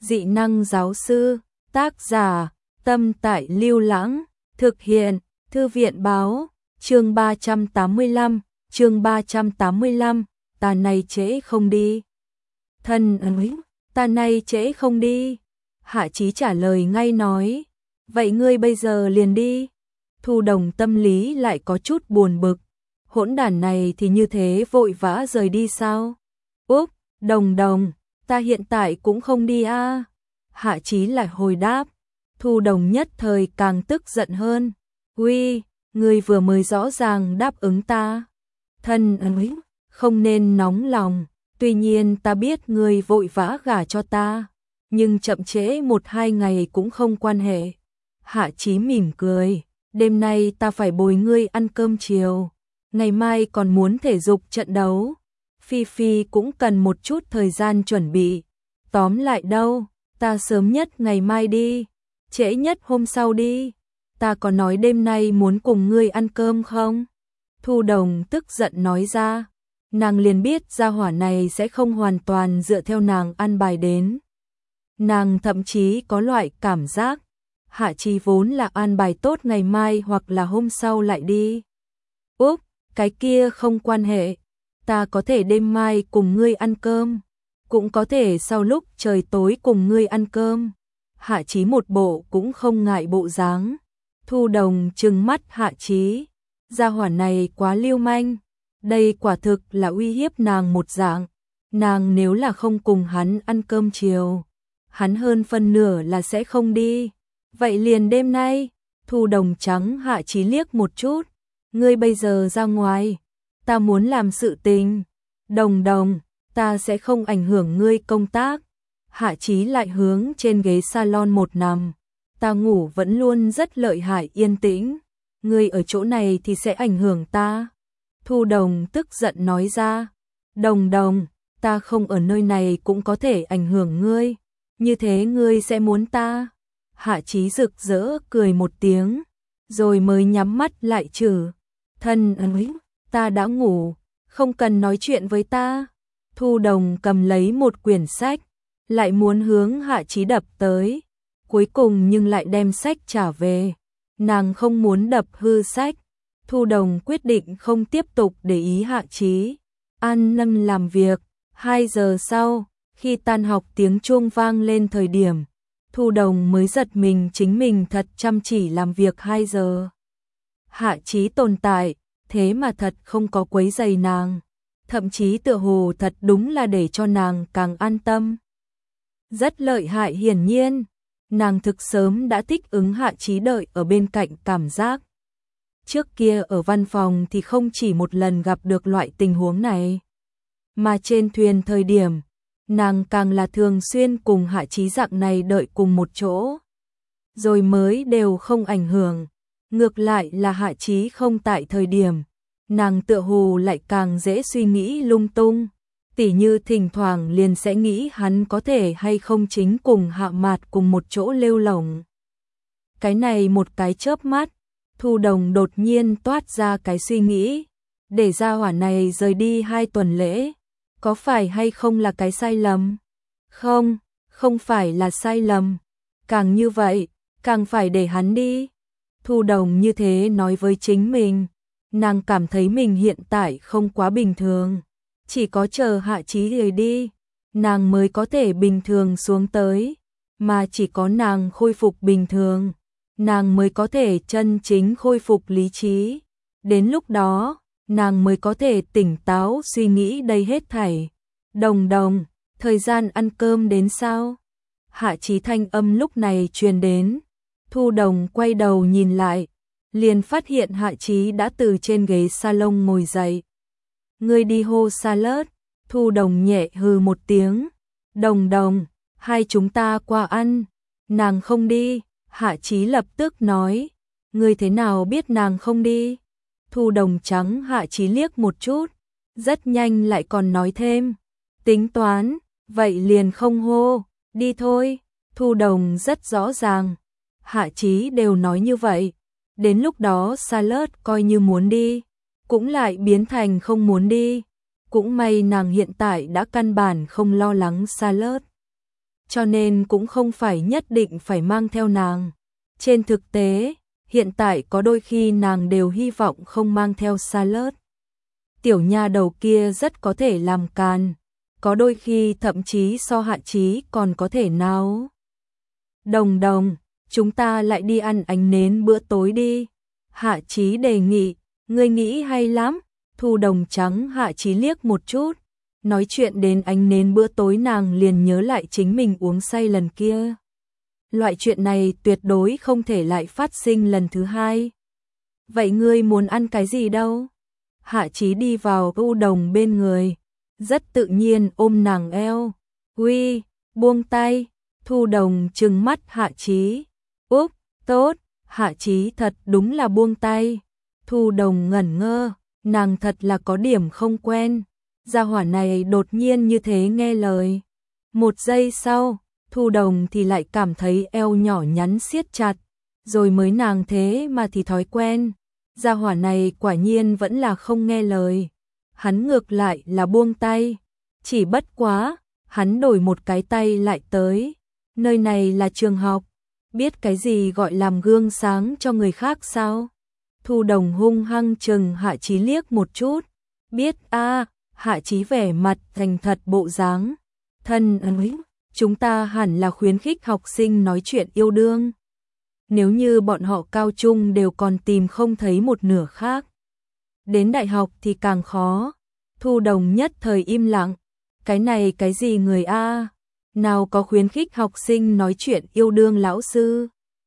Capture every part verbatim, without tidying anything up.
Dị năng giáo sư, tác giả, Tâm Tại Lưu Lãng, thực hiện, Thư viện báo, chương ba trăm tám mươi lăm, chương ba trăm tám mươi lăm, ta này trễ không đi. Thân ơi, ta này trễ không đi. Hạ Chí trả lời ngay nói, vậy ngươi bây giờ liền đi. Thu Đồng tâm lý lại có chút buồn bực, hỗn đản này thì như thế vội vã rời đi sao? Úp, Đồng Đồng, ta hiện tại cũng không đi a. À. Hạ Chí lại hồi đáp. Thu Đồng nhất thời càng tức giận hơn. Uy, ngươi vừa mới rõ ràng đáp ứng ta. Thân ơi, không nên nóng lòng, tuy nhiên ta biết ngươi vội vã gả cho ta, nhưng chậm trễ một hai ngày cũng không quan hệ. Hạ Chí mỉm cười, đêm nay ta phải bồi ngươi ăn cơm chiều, ngày mai còn muốn thể dục trận đấu. Phi Phi cũng cần một chút thời gian chuẩn bị. Tóm lại đâu, ta sớm nhất ngày mai đi, trễ nhất hôm sau đi. Ta có nói đêm nay muốn cùng ngươi ăn cơm không? Thu Đồng tức giận nói ra. Nàng liền biết gia hỏa này sẽ không hoàn toàn dựa theo nàng ăn bài đến. Nàng thậm chí có loại cảm giác Hạ Chí vốn là an bài tốt ngày mai hoặc là hôm sau lại đi. Úp, cái kia không quan hệ. Ta có thể đêm mai cùng ngươi ăn cơm, cũng có thể sau lúc trời tối cùng ngươi ăn cơm. Hạ Chí một bộ cũng không ngại bộ dáng. Thu Đồng trừng mắt Hạ Chí, gia hỏa này quá lưu manh, đây quả thực là uy hiếp nàng một dạng. Nàng nếu là không cùng hắn ăn cơm chiều, hắn hơn phân nửa là sẽ không đi. Vậy liền đêm nay. Thu Đồng trắng Hạ Chí liếc một chút, ngươi bây giờ ra ngoài, ta muốn làm sự tình. Đồng Đồng, ta sẽ không ảnh hưởng ngươi công tác. Hạ Chí lại hướng trên ghế salon một nằm. Ta ngủ vẫn luôn rất lợi hại yên tĩnh, ngươi ở chỗ này thì sẽ ảnh hưởng ta. Thu Đồng tức giận nói ra. Đồng Đồng, ta không ở nơi này cũng có thể ảnh hưởng ngươi, như thế ngươi sẽ muốn ta? Hạ Chí rực rỡ cười một tiếng, rồi mới nhắm mắt lại trừ. Thân ơi, ta đã ngủ, không cần nói chuyện với ta. Thu Đồng cầm lấy một quyển sách, lại muốn hướng Hạ Chí đập tới, cuối cùng nhưng lại đem sách trả về. Nàng không muốn đập hư sách. Thu Đồng quyết định không tiếp tục để ý Hạ Chí, an tâm làm việc. Hai giờ sau, khi tan học tiếng chuông vang lên thời điểm, Thu Đồng mới giật mình chính mình thật chăm chỉ làm việc hai giờ. Hạ Chí tồn tại, thế mà thật không có quấy rầy nàng, thậm chí tựa hồ thật đúng là để cho nàng càng an tâm. Rất lợi hại, hiển nhiên, nàng thực sớm đã thích ứng Hạ Chí đợi ở bên cạnh cảm giác. Trước kia ở văn phòng thì không chỉ một lần gặp được loại tình huống này, mà trên thuyền thời điểm, nàng càng là thường xuyên cùng Hạ Chí dạng này đợi cùng một chỗ, rồi mới đều không ảnh hưởng. Ngược lại là Hạ Chí không tại thời điểm, nàng tựa hồ lại càng dễ suy nghĩ lung tung, tỉ như thỉnh thoảng liền sẽ nghĩ hắn có thể hay không chính cùng Hạ Mạt cùng một chỗ lêu lổng. Cái này một cái chớp mắt, Thu Đồng đột nhiên toát ra cái suy nghĩ, để gia hỏa này rời đi hai tuần lễ, có phải hay không là cái sai lầm? Không, không phải là sai lầm, càng như vậy, càng phải để hắn đi. Thu Đồng như thế nói với chính mình, nàng cảm thấy mình hiện tại không quá bình thường, chỉ có chờ Hạ Chí rời đi, nàng mới có thể bình thường xuống tới, mà chỉ có nàng khôi phục bình thường, nàng mới có thể chân chính khôi phục lý trí. Đến lúc đó, nàng mới có thể tỉnh táo suy nghĩ đây hết thảy. Đồng Đồng, thời gian ăn cơm đến sao? Hạ Chí thanh âm lúc này truyền đến. Thu Đồng quay đầu nhìn lại, liền phát hiện Hạ Chí đã từ trên ghế salon ngồi dậy. Ngươi đi hô salad. Thu Đồng nhẹ hừ một tiếng. Đồng Đồng, hai chúng ta qua ăn. Nàng không đi. Hạ Chí lập tức nói. Ngươi thế nào biết nàng không đi? Thu Đồng trắng Hạ Chí liếc một chút, rất nhanh lại còn nói thêm. Tính toán, vậy liền không hô, đi thôi. Thu Đồng rất rõ ràng, Hạ Chí đều nói như vậy, đến lúc đó salad coi như muốn đi, cũng lại biến thành không muốn đi. Cũng may nàng hiện tại đã căn bản không lo lắng salad. cho nên cũng không phải nhất định phải mang theo nàng. Trên thực tế, hiện tại có đôi khi nàng đều hy vọng không mang theo salad. Tiểu nha đầu kia rất có thể làm càn, có đôi khi thậm chí so Hạ Chí còn có thể nào. Đồng đồng, chúng ta lại đi ăn ánh nến bữa tối đi. Hạ Chí đề nghị, ngươi nghĩ hay lắm. Thu Đồng trắng Hạ Chí liếc một chút. Nói chuyện đến ánh nến bữa tối nàng liền nhớ lại chính mình uống say lần kia. Loại chuyện này tuyệt đối không thể lại phát sinh lần thứ hai. Vậy ngươi muốn ăn cái gì đâu? Hạ Chí đi vào Thu Đồng bên người, rất tự nhiên ôm nàng eo. Uy, buông tay. Thu Đồng trừng mắt Hạ Chí. Úp, tốt. Hạ Chí thật đúng là buông tay. Thu Đồng ngẩn ngơ, nàng thật là có điểm không quen. Gia hỏa này đột nhiên như thế nghe lời. Một giây sau, Thu Đồng thì lại cảm thấy eo nhỏ nhắn siết chặt, rồi mới nàng thế mà thì thói quen. Gia hỏa này quả nhiên vẫn là không nghe lời. Hắn ngược lại là buông tay. Chỉ bất quá, hắn đổi một cái tay lại tới. Nơi này là trường học, biết cái gì gọi làm gương sáng cho người khác sao? Thu Đồng hung hăng chừng Hạ Chí liếc một chút. Biết a. Hạ Chí vẻ mặt thành thật bộ dáng. Thân ơi, chúng ta hẳn là khuyến khích học sinh nói chuyện yêu đương. Nếu như bọn họ cao trung đều còn tìm không thấy một nửa khác, đến đại học thì càng khó. Thu Đồng nhất thời im lặng. Cái này cái gì người a? Nào có khuyến khích học sinh nói chuyện yêu đương lão sư?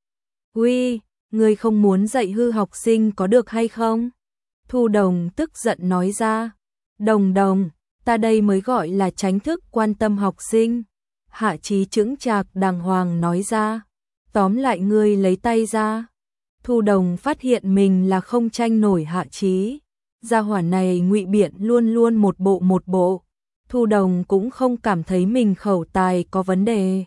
Uy, ngươi không muốn dạy hư học sinh có được hay không? Thu Đồng tức giận nói ra. Đồng đồng, ta đây mới gọi là tránh thức quan tâm học sinh. Hạ Chí chững chạc đàng hoàng nói ra. Tóm lại ngươi lấy tay ra. Thu Đồng phát hiện mình là không tranh nổi Hạ Chí. Gia hỏa này ngụy biện luôn luôn một bộ một bộ. Thu Đồng cũng không cảm thấy mình khẩu tài có vấn đề.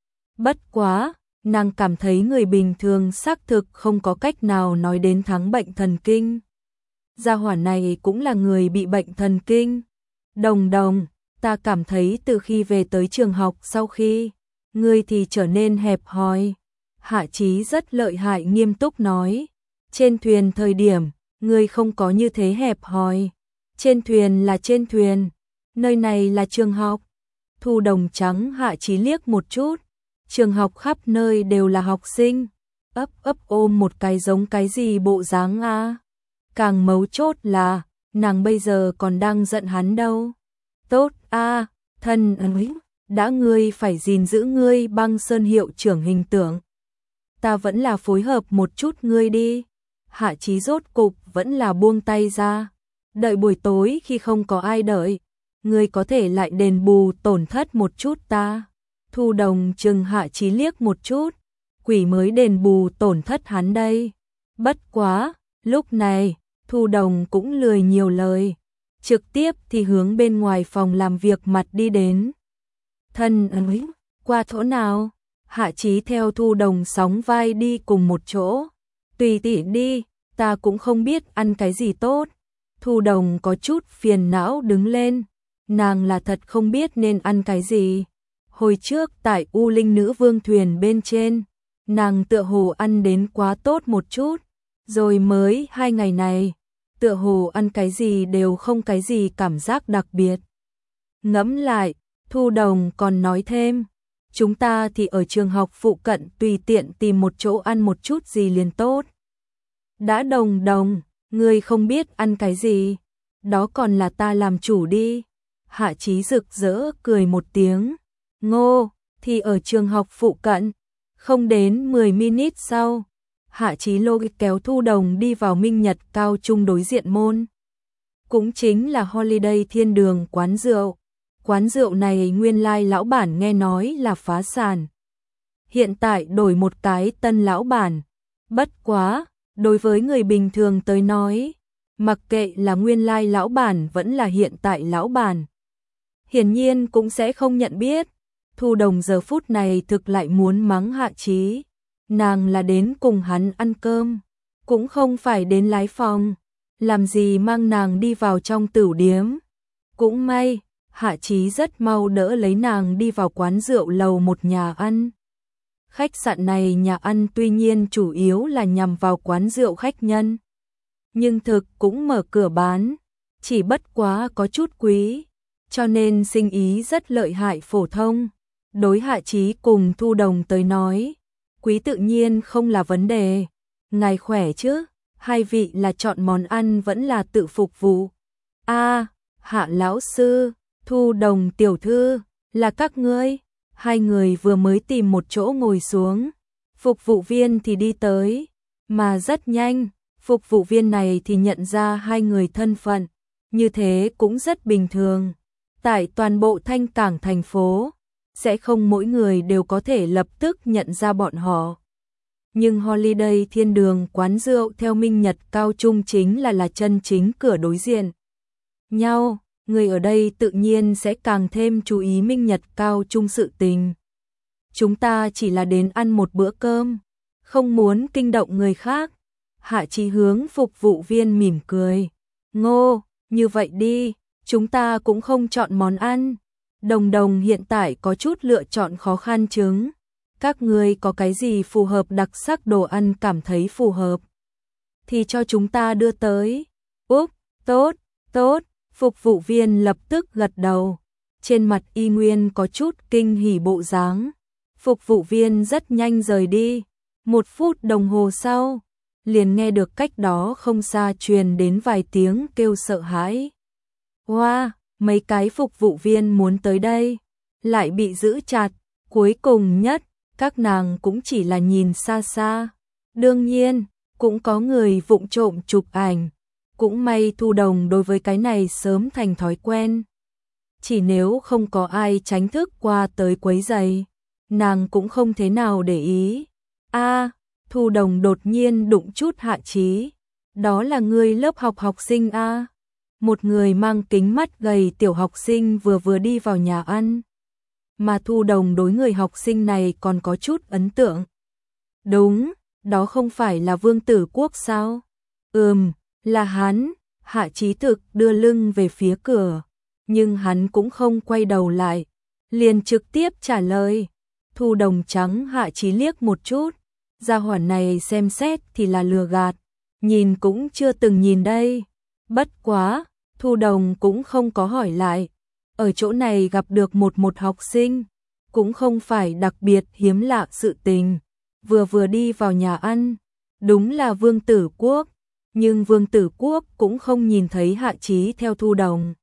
Bất quá, nàng cảm thấy người bình thường xác thực không có cách nào nói đến thắng bệnh thần kinh. Gia hỏa này cũng là người bị bệnh thần kinh. Đồng đồng, ta cảm thấy từ khi về tới trường học sau khi, ngươi thì trở nên hẹp hòi. Hạ Chí rất lợi hại nghiêm túc nói. Trên thuyền thời điểm, ngươi không có như thế hẹp hòi. Trên thuyền là trên thuyền, nơi này là trường học. Thu Đồng trắng Hạ Chí liếc một chút. Trường học khắp nơi đều là học sinh. Ấp ấp ôm một cái giống cái gì bộ dáng a. Càng mấu chốt là, nàng bây giờ còn đang giận hắn đâu. Tốt a, thân ơi, đã ngươi phải gìn giữ ngươi Băng Sơn hiệu trưởng hình tượng. Ta vẫn là phối hợp một chút ngươi đi. Hạ Chí rốt cục vẫn là buông tay ra. Đợi buổi tối khi không có ai đợi, ngươi có thể lại đền bù tổn thất một chút ta. Thu Đồng chừng Hạ Chí liếc một chút. Quỷ mới đền bù tổn thất hắn đây. Bất quá, lúc này, Thu Đồng cũng lười nhiều lời. Trực tiếp thì hướng bên ngoài phòng làm việc mặt đi đến. Thân ơi, qua chỗ nào? Hạ Chí theo Thu Đồng sóng vai đi cùng một chỗ. Tùy tỷ đi, ta cũng không biết ăn cái gì tốt. Thu Đồng có chút phiền não đứng lên. Nàng là thật không biết nên ăn cái gì. Hồi trước tại U Linh Nữ Vương thuyền bên trên, nàng tựa hồ ăn đến quá tốt một chút. Rồi mới hai ngày này, tựa hồ ăn cái gì đều không cái gì cảm giác đặc biệt. Ngẫm lại, Thu Đồng còn nói thêm, chúng ta thì ở trường học phụ cận tùy tiện tìm một chỗ ăn một chút gì liền tốt. Đã Đồng đồng, ngươi không biết ăn cái gì, đó còn là ta làm chủ đi. Hạ Chí rực rỡ cười một tiếng. Ngô, thì ở trường học phụ cận. Không đến mười minute sau, Hạ Chí lôi kéo Thu Đồng đi vào Minh Nhật cao trung đối diện môn. Cũng chính là Holiday Thiên Đường quán rượu. Quán rượu này nguyên lai lão bản nghe nói là phá sản. Hiện tại đổi một cái tân lão bản. Bất quá, đối với người bình thường tới nói, mặc kệ là nguyên lai lão bản vẫn là hiện tại lão bản, hiển nhiên cũng sẽ không nhận biết. Thu Đồng giờ phút này thực lại muốn mắng Hạ Chí. Nàng là đến cùng hắn ăn cơm, cũng không phải đến lái phòng. Làm gì mang nàng đi vào trong tửu điếm. Cũng may, Hạ Chí rất mau đỡ lấy nàng đi vào quán rượu lầu một nhà ăn. Khách sạn này nhà ăn tuy nhiên chủ yếu là nhằm vào quán rượu khách nhân, nhưng thực cũng mở cửa bán, chỉ bất quá có chút quý, cho nên sinh ý rất lợi hại phổ thông. Đối Hạ Chí cùng Thu Đồng tới nói, quý tự nhiên không là vấn đề. Ngài khỏe chứ? Hai vị là chọn món ăn vẫn là tự phục vụ? A, Hạ lão sư, Thu Đồng tiểu thư, là các ngươi? Hai người vừa mới tìm một chỗ ngồi xuống, phục vụ viên thì đi tới, mà rất nhanh, phục vụ viên này thì nhận ra hai người thân phận, như thế cũng rất bình thường. Tại toàn bộ Thanh Cảng thành phố, sẽ không mỗi người đều có thể lập tức nhận ra bọn họ. Nhưng Holiday Thiên Đường quán rượu theo Minh Nhật Cao Trung chính là là chân chính cửa đối diện nhau, người ở đây tự nhiên sẽ càng thêm chú ý Minh Nhật Cao Trung sự tình. Chúng ta chỉ là đến ăn một bữa cơm, không muốn kinh động người khác. Hạ Chí hướng phục vụ viên mỉm cười. Ngô, như vậy đi, chúng ta cũng không chọn món ăn. Đồng Đồng hiện tại có chút lựa chọn khó khăn chứng. Các ngươi có cái gì phù hợp đặc sắc đồ ăn cảm thấy phù hợp thì cho chúng ta đưa tới. Úp, tốt, tốt, phục vụ viên lập tức gật đầu. Trên mặt y nguyên có chút kinh hỉ bộ dáng. Phục vụ viên rất nhanh rời đi. Một phút đồng hồ sau, liền nghe được cách đó không xa truyền đến vài tiếng kêu sợ hãi. Wow, mấy cái phục vụ viên muốn tới đây, lại bị giữ chặt. Cuối cùng nhất, các nàng cũng chỉ là nhìn xa xa. Đương nhiên, cũng có người vụng trộm chụp ảnh. Cũng may Thu Đồng đối với cái này sớm thành thói quen. Chỉ nếu không có ai tránh thức qua tới quấy rầy, nàng cũng không thế nào để ý. A, Thu Đồng đột nhiên đụng chút Hạ Chí. Đó là người lớp học học sinh A. Một người mang kính mắt gầy tiểu học sinh vừa vừa đi vào nhà ăn. Mà Thu Đồng đối người học sinh này còn có chút ấn tượng. Đúng, đó không phải là Vương Tử Quốc sao? Ừm, là hắn. Hạ Chí thực đưa lưng về phía cửa, nhưng hắn cũng không quay đầu lại, liền trực tiếp trả lời. Thu Đồng trắng Hạ Chí liếc một chút, gia hỏa này xem xét thì là lừa gạt, nhìn cũng chưa từng nhìn đây. Bất quá, Thu Đồng cũng không có hỏi lại. Ở chỗ này gặp được một một học sinh, cũng không phải đặc biệt hiếm lạ sự tình. Vừa vừa đi vào nhà ăn, đúng là Vương Tử Quốc, nhưng Vương Tử Quốc cũng không nhìn thấy Hạ Chí theo Thu Đồng.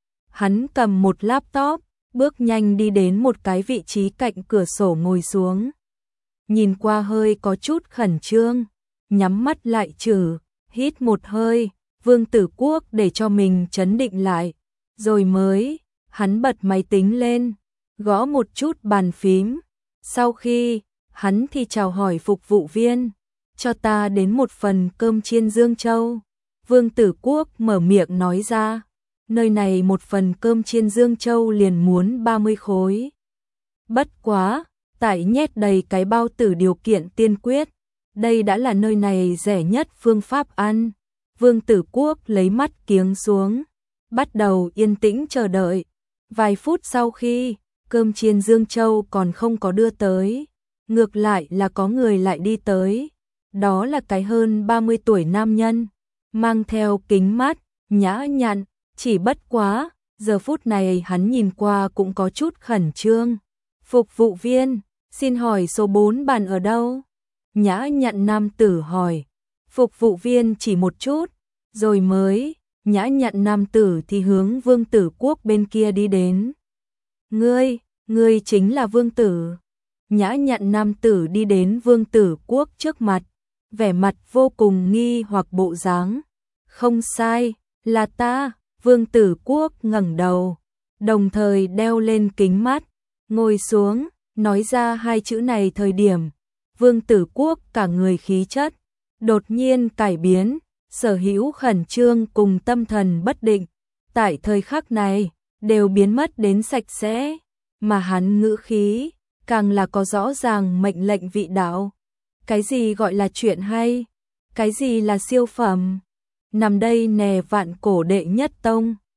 Hắn cầm một laptop, bước nhanh đi đến một cái vị trí cạnh cửa sổ ngồi xuống. Nhìn qua hơi có chút khẩn trương, nhắm mắt lại trừ, hít một hơi, Vương Tử Quốc để cho mình trấn định lại, rồi mới, hắn bật máy tính lên, gõ một chút bàn phím. Sau khi, hắn thì chào hỏi phục vụ viên, cho ta đến một phần cơm chiên Dương Châu. Vương Tử Quốc mở miệng nói ra, nơi này một phần cơm chiên Dương Châu liền muốn ba mươi khối. Bất quá, tại nhét đầy cái bao tử điều kiện tiên quyết, đây đã là nơi này rẻ nhất phương pháp ăn. Vương Tử Quốc lấy mắt kiếng xuống, bắt đầu yên tĩnh chờ đợi. Vài phút sau khi, cơm chiên Dương Châu còn không có đưa tới, ngược lại là có người lại đi tới. Đó là cái hơn ba mươi tuổi nam nhân, mang theo kính mắt, nhã nhặn, chỉ bất quá, giờ phút này hắn nhìn qua cũng có chút khẩn trương. Phục vụ viên, xin hỏi số bốn bàn ở đâu? Nhã nhặn nam tử hỏi. Phục vụ viên chỉ một chút, rồi mới, nhã nhặn nam tử thì hướng Vương Tử Quốc bên kia đi đến. Ngươi, ngươi chính là Vương Tử. Nhã nhặn nam tử đi đến Vương Tử Quốc trước mặt, vẻ mặt vô cùng nghi hoặc bộ dáng. Không sai, là ta. Vương Tử Quốc ngẩng đầu, đồng thời đeo lên kính mắt, ngồi xuống, nói ra hai chữ này thời điểm, Vương Tử Quốc cả người khí chất đột nhiên cải biến, sở hữu khẩn trương cùng tâm thần bất định, tại thời khắc này đều biến mất đến sạch sẽ, mà hắn ngữ khí càng là có rõ ràng mệnh lệnh vị đạo. Cái gì gọi là chuyện hay? Cái gì là siêu phẩm? Nằm đây nè vạn cổ đệ nhất tông.